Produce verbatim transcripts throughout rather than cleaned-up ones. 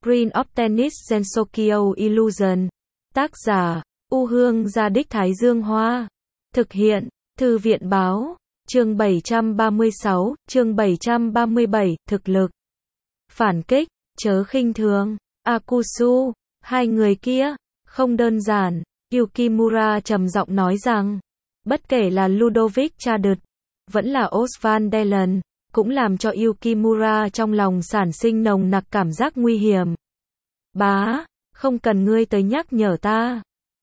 Green of Tennis Gensokyo Illusion. Tác giả, U Hương Gia Đích Thái Dương Hoa. Thực hiện, Thư viện Báo. Chương bảy trăm ba mươi sáu, chương bảy trăm ba mươi bảy, thực lực. Phản kích, chớ khinh thường. Akusu, hai người kia, không đơn giản. Yukimura trầm giọng nói rằng, bất kể là Ludovic Chadut, vẫn là Osvan Dellen, cũng làm cho Yukimura trong lòng sản sinh nồng nặc cảm giác nguy hiểm. Bá, không cần ngươi tới nhắc nhở ta.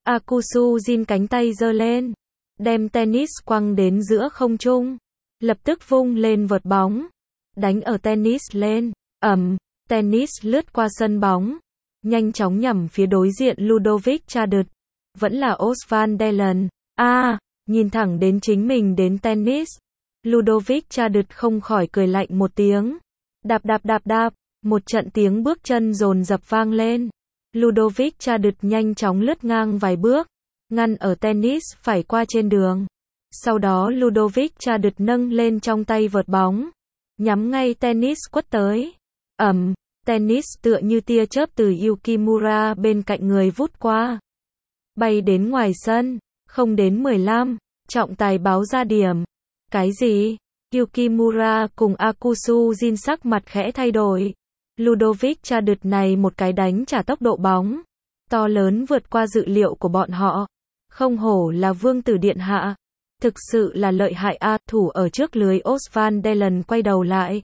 Akusu Jin cánh tay giơ lên, đem tennis quăng đến giữa không trung, lập tức vung lên vợt bóng, đánh ở tennis lên, ầm, tennis lướt qua sân bóng, nhanh chóng nhằm phía đối diện Ludovic Chadut, vẫn là Osvan Dellen. A, à, nhìn thẳng đến chính mình đến tennis, Ludovic Chadut không khỏi cười lạnh một tiếng. Đạp đạp đạp đạp, một trận tiếng bước chân dồn dập vang lên. Ludovic Chadut nhanh chóng lướt ngang vài bước, ngăn ở tennis phải qua trên đường. Sau đó Ludovic Chadut nâng lên trong tay vợt bóng, nhắm ngay tennis quất tới. Ầm, tennis tựa như tia chớp từ Yukimura bên cạnh người vút qua, bay đến ngoài sân, không đến mười lăm, trọng tài báo ra điểm. Cái gì? Yukimura cùng Akusu Jin sắc mặt khẽ thay đổi. Ludovic Chadut này một cái đánh trả tốc độ bóng to lớn vượt qua dự liệu của bọn họ. Không hổ là vương tử điện hạ, thực sự là lợi hại a. Thủ ở trước lưới Osvan Dellen quay đầu lại,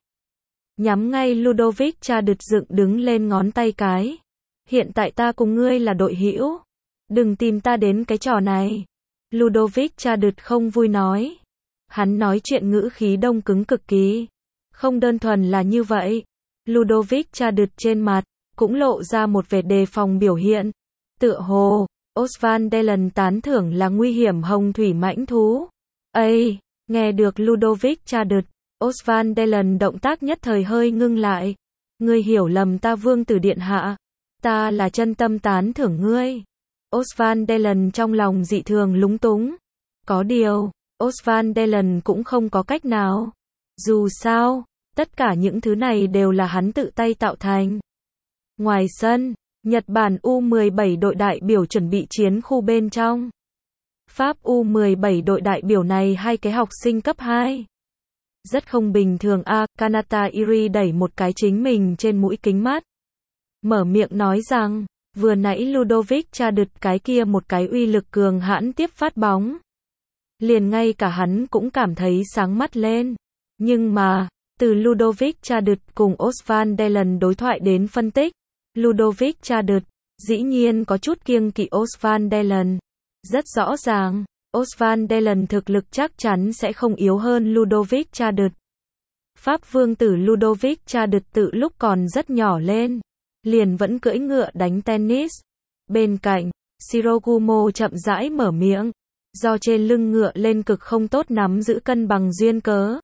nhắm ngay Ludovic Chadut dựng đứng lên ngón tay cái. Hiện tại ta cùng ngươi là đội hữu, đừng tìm ta đến cái trò này. Ludovic Chadut không vui nói. Hắn nói chuyện ngữ khí đông cứng cực kỳ. Không đơn thuần là như vậy. Ludovic Chadut trên mặt cũng lộ ra một vẻ đề phòng biểu hiện. Tựa hồ, Osvan Dellen tán thưởng là nguy hiểm hồng thủy mãnh thú. Ây, nghe được Ludovic Chadut, Osvan Dellen động tác nhất thời hơi ngưng lại. Ngươi hiểu lầm ta vương tử điện hạ. Ta là chân tâm tán thưởng ngươi. Osvan Dellen trong lòng dị thường lúng túng. Có điều, Osvan Dellen cũng không có cách nào. Dù sao, tất cả những thứ này đều là hắn tự tay tạo thành. Ngoài sân, Nhật Bản U mười bảy đội đại biểu chuẩn bị chiến khu bên trong. Pháp U mười bảy đội đại biểu này hai cái học sinh cấp hai. Rất không bình thường a. Kanata Iri đẩy một cái chính mình trên mũi kính mắt, mở miệng nói rằng, vừa nãy Ludovic Chadut cái kia một cái uy lực cường hãn tiếp phát bóng, liền ngay cả hắn cũng cảm thấy sáng mắt lên. Nhưng mà, từ Ludovic Chadut cùng Osvan Dellen đối thoại đến phân tích, Ludovic Chadut dĩ nhiên có chút kiêng kỵ Osvan Dellen. Rất rõ ràng, Osvan Dellen thực lực chắc chắn sẽ không yếu hơn Ludovic Chadut. Pháp vương tử Ludovic Chadut từ lúc còn rất nhỏ lên, liền vẫn cưỡi ngựa đánh tennis. Bên cạnh, Shirogumo chậm rãi mở miệng, do trên lưng ngựa lên cực không tốt nắm giữ cân bằng duyên cớ.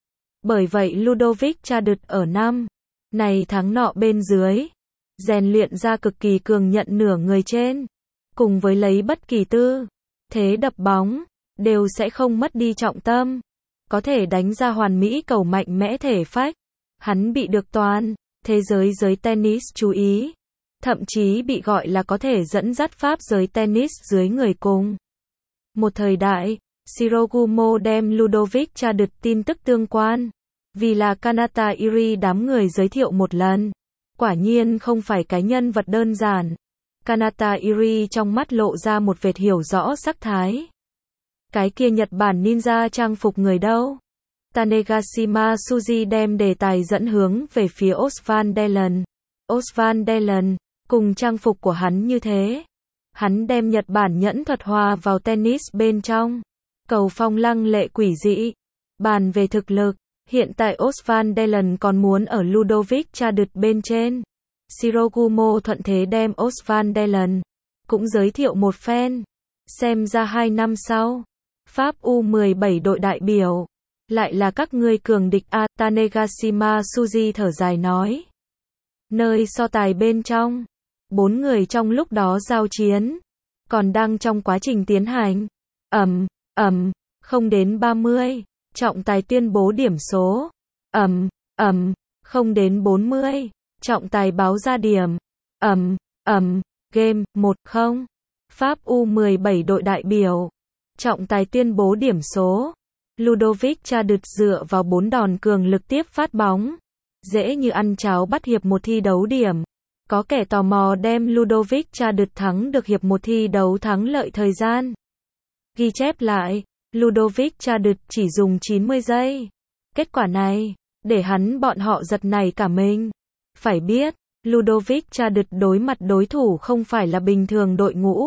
Bởi vậy Ludovic Chadut ở năm này tháng nọ bên dưới, rèn luyện ra cực kỳ cường nhận nửa người trên, cùng với lấy bất kỳ tư thế đập bóng, đều sẽ không mất đi trọng tâm, có thể đánh ra hoàn mỹ cầu mạnh mẽ thể phách. Hắn bị được toàn thế giới giới tennis chú ý, thậm chí bị gọi là có thể dẫn dắt pháp giới tennis dưới người cùng. Một thời đại, Shirogumo đem Ludovic Chadut tin tức tương quan, vì là Kanata Iri đám người giới thiệu một lần. Quả nhiên không phải cái nhân vật đơn giản. Kanata Iri trong mắt lộ ra một vệt hiểu rõ sắc thái. Cái kia Nhật Bản ninja trang phục người đâu? Tanegashima Suji đem đề tài dẫn hướng về phía Osvan Dellen. Osvan Dellen, cùng trang phục của hắn như thế. Hắn đem Nhật Bản nhẫn thuật hòa vào tennis bên trong. Cầu phong lăng lệ quỷ dị. Bàn về thực lực, hiện tại Osvan Dellen còn muốn ở Ludovic Chadut bên trên. Shirogumo thuận thế đem Osvan Dellen cũng giới thiệu một phen. Xem ra hai năm sau, Pháp U mười bảy đội đại biểu lại là các ngươi cường địch a. Tanegashima Suji thở dài nói. Nơi so tài bên trong, bốn người trong lúc đó giao chiến, còn đang trong quá trình tiến hành. Ầm, ầm, không đến ba mươi, trọng tài tuyên bố điểm số. Ầm, ầm, không đến bốn mươi, trọng tài báo ra điểm. Ầm, ầm, game, một không. Pháp U mười bảy đội đại biểu. Trọng tài tuyên bố điểm số. Ludovic Chadut dựa vào bốn đòn cường lực tiếp phát bóng. Dễ như ăn cháo bắt hiệp một thi đấu điểm. Có kẻ tò mò đem Ludovic Chadut thắng được hiệp một thi đấu thắng lợi thời gian. Ghi chép lại, Ludovic Chadut chỉ dùng chín mươi giây. Kết quả này, để hắn bọn họ giật nảy cả mình. Phải biết, Ludovic Chadut đối mặt đối thủ không phải là bình thường đội ngũ,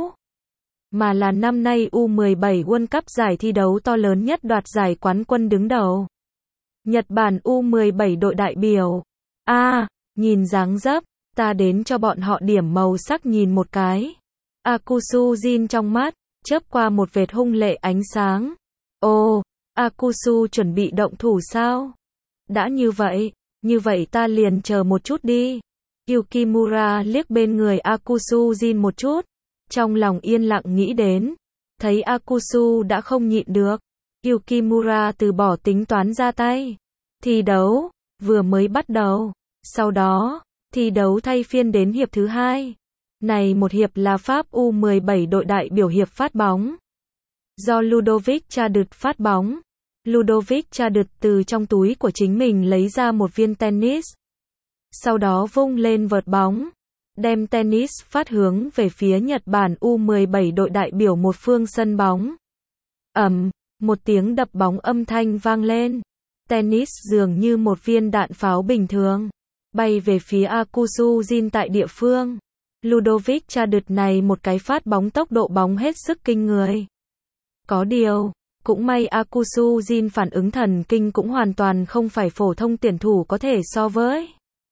mà là năm nay U mười bảy World Cup giải thi đấu to lớn nhất đoạt giải quán quân đứng đầu. Nhật Bản U mười bảy đội đại biểu. A, à, nhìn dáng dấp, ta đến cho bọn họ điểm màu sắc nhìn một cái. Akusu Jin trong mắt, chớp qua một vệt hung lệ ánh sáng. Ồ, Akusu chuẩn bị động thủ sao? Đã như vậy, như vậy ta liền chờ một chút đi. Yukimura liếc bên người Akusu Jin một chút, trong lòng yên lặng nghĩ đến, thấy Akusu đã không nhịn được, Yukimura từ bỏ tính toán ra tay. Thi đấu vừa mới bắt đầu, sau đó, thi đấu thay phiên đến hiệp thứ hai. Này một hiệp là Pháp U mười bảy đội đại biểu hiệp phát bóng. Do Ludovic Chadut phát bóng, Ludovic Chadut từ trong túi của chính mình lấy ra một viên tennis. Sau đó vung lên vợt bóng, đem tennis phát hướng về phía Nhật Bản U mười bảy đội đại biểu một phương sân bóng. Ầm, một tiếng đập bóng âm thanh vang lên. Tennis dường như một viên đạn pháo bình thường, bay về phía Akusu Jin tại địa phương. Ludovic Chadut này một cái phát bóng tốc độ bóng hết sức kinh người. Có điều, cũng may Akusu Jin phản ứng thần kinh cũng hoàn toàn không phải phổ thông tuyển thủ có thể so với.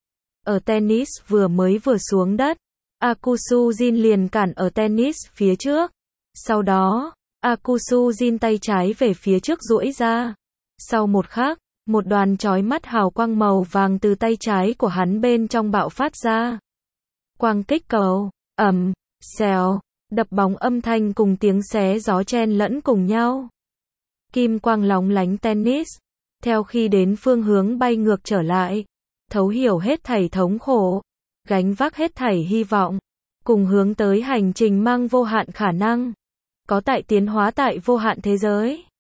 Ở tennis vừa mới vừa xuống đất, Akusu Jin liền cản ở tennis phía trước. Sau đó, Akusu Jin tay trái về phía trước duỗi ra. Sau một khắc, một đoàn chói mắt hào quang màu vàng từ tay trái của hắn bên trong bạo phát ra. Quang kích cầu, ầm, xèo, đập bóng âm thanh cùng tiếng xé gió chen lẫn cùng nhau. Kim quang lóng lánh tennis, theo khi đến phương hướng bay ngược trở lại, thấu hiểu hết thảy thống khổ, gánh vác hết thảy hy vọng, cùng hướng tới hành trình mang vô hạn khả năng, có tại tiến hóa tại vô hạn thế giới.